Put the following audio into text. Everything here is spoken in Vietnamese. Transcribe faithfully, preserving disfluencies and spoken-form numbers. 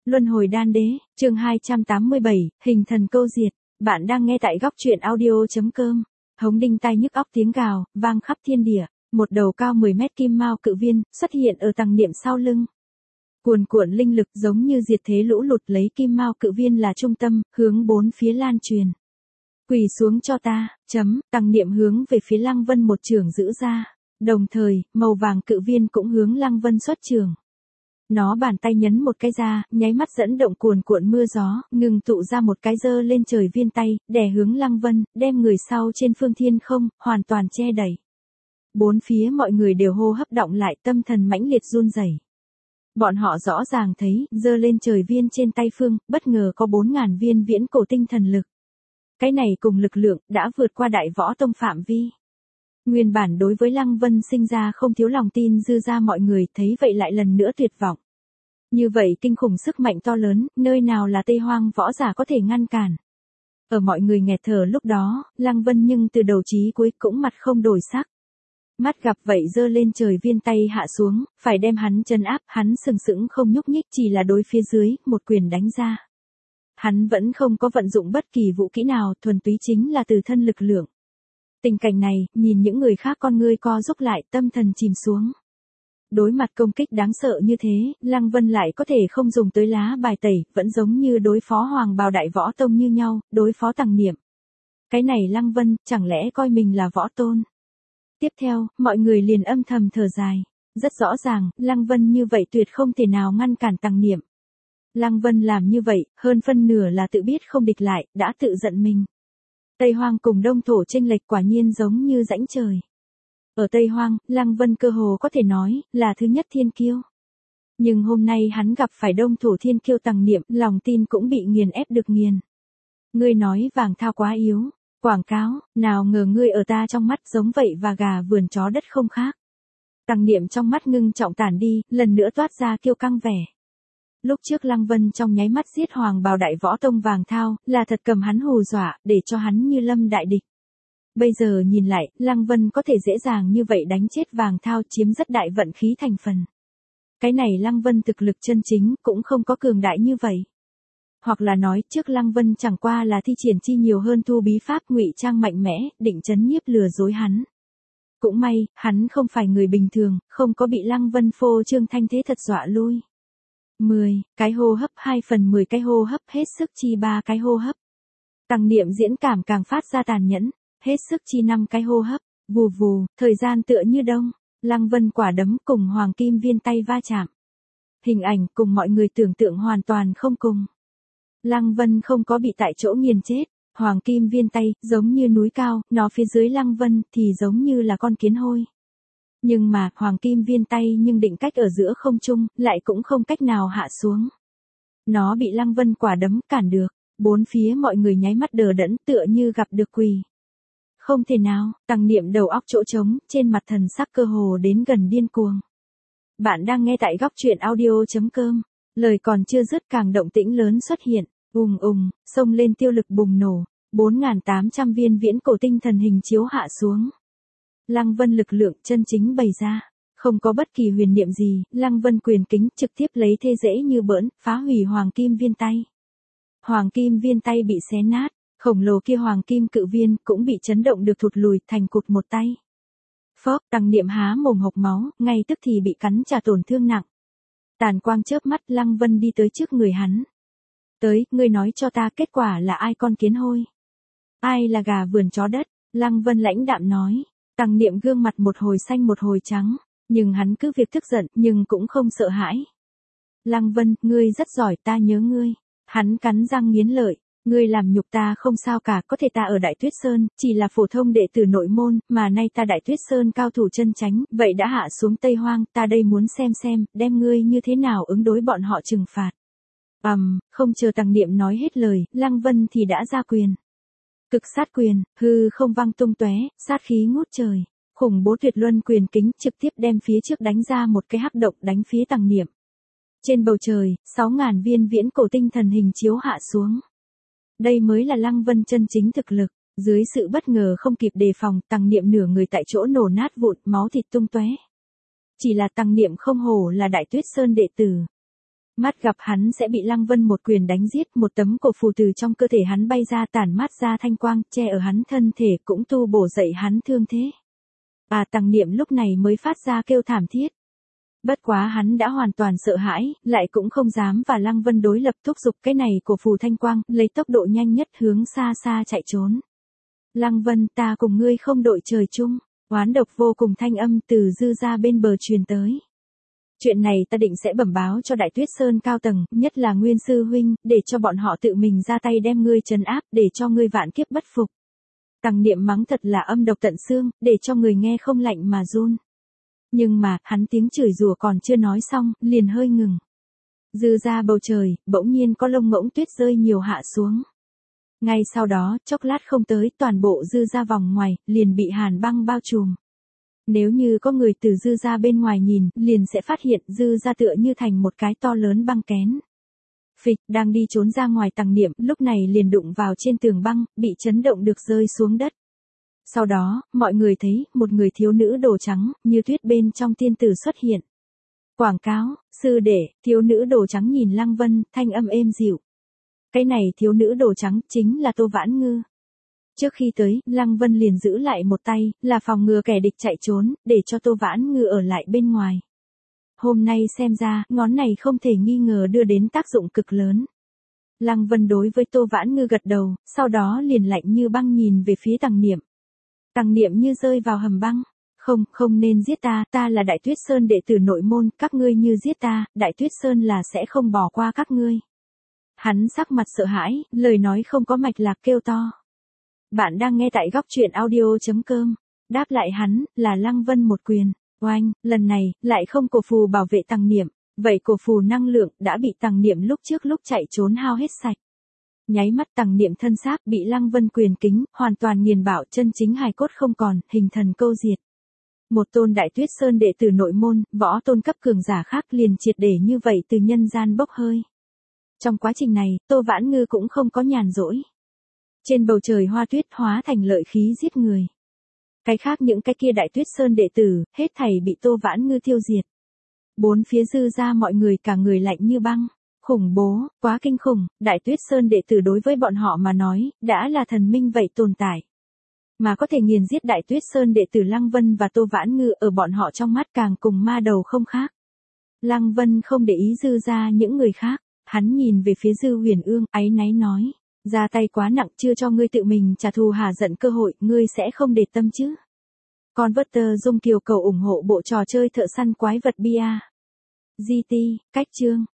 Luân hồi đan đế, chương hai trăm tám mươi bảy, hình thần câu diệt. Bạn đang nghe tại góc truyện audio.com. Hống đinh tai nhức óc tiếng gào, vang khắp thiên địa. Một đầu cao mười mét kim mao cự viên xuất hiện ở tầng niệm sau lưng. Cuồn cuộn linh lực giống như diệt thế lũ lụt lấy kim mao cự viên là trung tâm, hướng bốn phía lan truyền. Quỳ xuống cho ta, chấm, tầng niệm hướng về phía Lăng Vân một trường giữ ra. Đồng thời, màu vàng cự viên cũng hướng Lăng Vân xuất trường. Nó bàn tay nhấn một cái ra, nháy mắt dẫn động cuồn cuộn mưa gió, ngừng tụ ra một cái dơ lên trời viên tay, đè hướng Lăng Vân, đem người sau trên phương thiên không, hoàn toàn che đẩy. Bốn phía mọi người đều hô hấp động lại, tâm thần mãnh liệt run rẩy. Bọn họ rõ ràng thấy, dơ lên trời viên trên tay phương, bất ngờ có bốn ngàn viên viễn cổ tinh thần lực. Cái này cùng lực lượng, đã vượt qua đại võ tông phạm vi. Nguyên bản đối với Lăng Vân sinh ra không thiếu lòng tin dư ra mọi người thấy vậy lại lần nữa tuyệt vọng. Như vậy kinh khủng sức mạnh to lớn, nơi nào là Tây Hoang võ giả có thể ngăn cản. Ở mọi người nghẹt thở lúc đó, Lăng Vân nhưng từ đầu chí cuối cũng mặt không đổi sắc. Mắt gặp vậy dơ lên trời viên tay hạ xuống, phải đem hắn chân áp, hắn sừng sững không nhúc nhích chỉ là đối phía dưới, một quyền đánh ra. Hắn vẫn không có vận dụng bất kỳ vũ kỹ nào, thuần túy chính là từ thân lực lượng. Tình cảnh này, nhìn những người khác con ngươi co rúm lại, tâm thần chìm xuống. Đối mặt công kích đáng sợ như thế, Lăng Vân lại có thể không dùng tới lá bài tẩy, vẫn giống như đối phó Hoàng Bào Đại Võ Tông như nhau, đối phó Tằng Niệm. Cái này Lăng Vân, chẳng lẽ coi mình là võ tôn? Tiếp theo, mọi người liền âm thầm thở dài. Rất rõ ràng, Lăng Vân như vậy tuyệt không thể nào ngăn cản Tằng Niệm. Lăng Vân làm như vậy, hơn phân nửa là tự biết không địch lại, đã tự giận mình. Tây Hoang cùng Đông Thổ chênh lệch quả nhiên giống như rãnh trời. Ở Tây Hoang, Lăng Vân cơ hồ có thể nói là thứ nhất thiên kiêu. Nhưng hôm nay hắn gặp phải Đông Thổ thiên kiêu Tằng Niệm, lòng tin cũng bị nghiền ép được nghiền. Ngươi nói vàng thao quá yếu, quảng cáo, nào ngờ ngươi ở ta trong mắt giống vậy và gà vườn chó đất không khác. Tằng Niệm trong mắt ngưng trọng tản đi, lần nữa toát ra kiêu căng vẻ. Lúc trước Lăng Vân trong nháy mắt giết Hoàng Bào Đại Võ Tông Vàng Thao, là thật cầm hắn hù dọa, để cho hắn như lâm đại địch. Bây giờ nhìn lại, Lăng Vân có thể dễ dàng như vậy đánh chết Vàng Thao, chiếm rất đại vận khí thành phần. Cái này Lăng Vân thực lực chân chính cũng không có cường đại như vậy. Hoặc là nói trước Lăng Vân chẳng qua là thi triển chi nhiều hơn thu bí pháp ngụy trang mạnh mẽ, định chấn nhiếp lừa dối hắn. Cũng may, hắn không phải người bình thường, không có bị Lăng Vân phô trương thanh thế thật dọa lui. mười, cái hô hấp hai phần mười cái hô hấp hết sức chi ba cái hô hấp. Tằng Niệm diễn cảm càng phát ra tàn nhẫn, hết sức chi năm cái hô hấp, vù vù, thời gian tựa như đông, Lăng Vân quả đấm cùng hoàng kim viên tay va chạm. Hình ảnh cùng mọi người tưởng tượng hoàn toàn không cùng. Lăng Vân không có bị tại chỗ nghiền chết, hoàng kim viên tay giống như núi cao, nó phía dưới Lăng Vân thì giống như là con kiến hôi. Nhưng mà, hoàng kim viên tay nhưng định cách ở giữa không trung, lại cũng không cách nào hạ xuống. Nó bị Lăng Vân quả đấm cản được, bốn phía mọi người nháy mắt đờ đẫn tựa như gặp được quỷ. Không thể nào, Tằng Niệm đầu óc chỗ trống, trên mặt thần sắc cơ hồ đến gần điên cuồng. Bạn đang nghe tại góc truyện audio.com, lời còn chưa dứt càng động tĩnh lớn xuất hiện, ùng ùng, xông lên tiêu lực bùng nổ, bốn nghìn tám trăm viên viễn cổ tinh thần hình chiếu hạ xuống. Lăng Vân lực lượng chân chính bày ra, không có bất kỳ huyền niệm gì, Lăng Vân quyền kính trực tiếp lấy thê dễ như bỡn, phá hủy hoàng kim viên tay. Hoàng kim viên tay bị xé nát, khổng lồ kia hoàng kim cự viên cũng bị chấn động được thụt lùi thành cụt một tay. Phốc, Tằng Niệm há mồm hộc máu, ngay tức thì bị cắn trả tổn thương nặng. Tàn quang chớp mắt, Lăng Vân đi tới trước người hắn. Tới, ngươi nói cho ta kết quả là ai con kiến hôi? Ai là gà vườn chó đất? Lăng Vân lãnh đạm nói. Tằng Niệm gương mặt một hồi xanh một hồi trắng, nhưng hắn cứ việc tức giận, nhưng cũng không sợ hãi. Lăng Vân, ngươi rất giỏi, ta nhớ ngươi. Hắn cắn răng nghiến lợi, ngươi làm nhục ta không sao cả, có thể ta ở Đại Tuyết Sơn, chỉ là phổ thông đệ tử nội môn, mà nay ta Đại Tuyết Sơn cao thủ chân chánh, vậy đã hạ xuống Tây Hoang, ta đây muốn xem xem, đem ngươi như thế nào ứng đối bọn họ trừng phạt. Ầm, um, không chờ Tằng Niệm nói hết lời, Lăng Vân thì đã ra quyền. Cực sát quyền, hư không vang tung tóe, sát khí ngút trời, khủng bố tuyệt luân quyền kính trực tiếp đem phía trước đánh ra một cái hắc động đánh phía Tằng Niệm. Trên bầu trời, sáu ngàn viên viễn cổ tinh thần hình chiếu hạ xuống. Đây mới là Lăng Vân chân chính thực lực, dưới sự bất ngờ không kịp đề phòng, Tằng Niệm nửa người tại chỗ nổ nát vụn, máu thịt tung tóe. Chỉ là Tằng Niệm không hổ là Đại Tuyết Sơn đệ tử. Mắt gặp hắn sẽ bị Lăng Vân một quyền đánh giết, một tấm cổ phù từ trong cơ thể hắn bay ra tản mát ra thanh quang, che ở hắn thân thể cũng tu bổ dậy hắn thương thế. À Tằng Niệm lúc này mới phát ra kêu thảm thiết. Bất quá hắn đã hoàn toàn sợ hãi, lại cũng không dám và Lăng Vân đối lập, thúc giục cái này cổ phù thanh quang, lấy tốc độ nhanh nhất hướng xa xa chạy trốn. Lăng Vân, ta cùng ngươi không đội trời chung, oán độc vô cùng thanh âm từ Dư gia bên bờ truyền tới. Chuyện này ta định sẽ bẩm báo cho Đại Tuyết Sơn cao tầng, nhất là Nguyên sư huynh, để cho bọn họ tự mình ra tay đem ngươi trấn áp, để cho ngươi vạn kiếp bất phục. Tằng Niệm mắng thật là âm độc tận xương, để cho người nghe không lạnh mà run. Nhưng mà, hắn tiếng chửi rủa còn chưa nói xong, liền hơi ngừng. Dư ra bầu trời, bỗng nhiên có lông ngỗng tuyết rơi nhiều hạ xuống. Ngay sau đó, chốc lát không tới, toàn bộ dư ra vòng ngoài, liền bị hàn băng bao trùm. Nếu như có người từ dư ra bên ngoài nhìn, liền sẽ phát hiện dư ra tựa như thành một cái to lớn băng kén. Phịch, đang đi trốn ra ngoài Tằng Niệm, lúc này liền đụng vào trên tường băng, bị chấn động được rơi xuống đất. Sau đó, mọi người thấy, một người thiếu nữ đồ trắng, như tuyết bên trong tiên tử xuất hiện. Quảng cáo, sư đệ, thiếu nữ đồ trắng nhìn Lăng Vân, thanh âm êm dịu. Cái này thiếu nữ đồ trắng, chính là Tô Vãn Ngư. Trước khi tới, Lăng Vân liền giữ lại một tay, là phòng ngừa kẻ địch chạy trốn, để cho Tô Vãn Ngư ở lại bên ngoài. Hôm nay xem ra, ngón này không thể nghi ngờ đưa đến tác dụng cực lớn. Lăng Vân đối với Tô Vãn Ngư gật đầu, sau đó liền lạnh như băng nhìn về phía Tằng Niệm. Tằng Niệm như rơi vào hầm băng. Không, không nên giết ta, ta là Đại Tuyết Sơn đệ tử nội môn, các ngươi như giết ta, Đại Tuyết Sơn là sẽ không bỏ qua các ngươi. Hắn sắc mặt sợ hãi, lời nói không có mạch lạc kêu to. Bạn đang nghe tại góc truyện audio chấm com. Đáp lại hắn, là Lăng Vân một quyền. Oanh, lần này, lại không cổ phù bảo vệ Tằng Niệm. Vậy cổ phù năng lượng, đã bị Tằng Niệm lúc trước lúc chạy trốn hao hết sạch. Nháy mắt Tằng Niệm thân xác bị Lăng Vân quyền kính, hoàn toàn nghiền bạo, chân chính hài cốt không còn, hình thần câu diệt. Một tôn Đại Tuyết Sơn đệ tử nội môn, võ tôn cấp cường giả khác liền triệt để như vậy từ nhân gian bốc hơi. Trong quá trình này, Tô Vãn Ngư cũng không có nhàn rỗi. Trên bầu trời hoa tuyết hóa thành lợi khí giết người. Cái khác những cái kia Đại Tuyết Sơn đệ tử, hết thảy bị Tô Vãn Ngư tiêu diệt. Bốn phía dư ra mọi người cả người lạnh như băng. Khủng bố, quá kinh khủng, Đại Tuyết Sơn đệ tử đối với bọn họ mà nói, đã là thần minh vậy tồn tại. Mà có thể nghiền giết Đại Tuyết Sơn đệ tử Lăng Vân và Tô Vãn Ngư ở bọn họ trong mắt càng cùng ma đầu không khác. Lăng Vân không để ý dư ra những người khác, hắn nhìn về phía Dư Huyền Ương, áy náy nói, ra tay quá nặng, chưa cho ngươi tự mình trả thù hà giận cơ hội, ngươi sẽ không để tâm chứ. Converter Dung Kiều cầu ủng hộ bộ trò chơi thợ săn quái vật bia. giê tê, cách chương.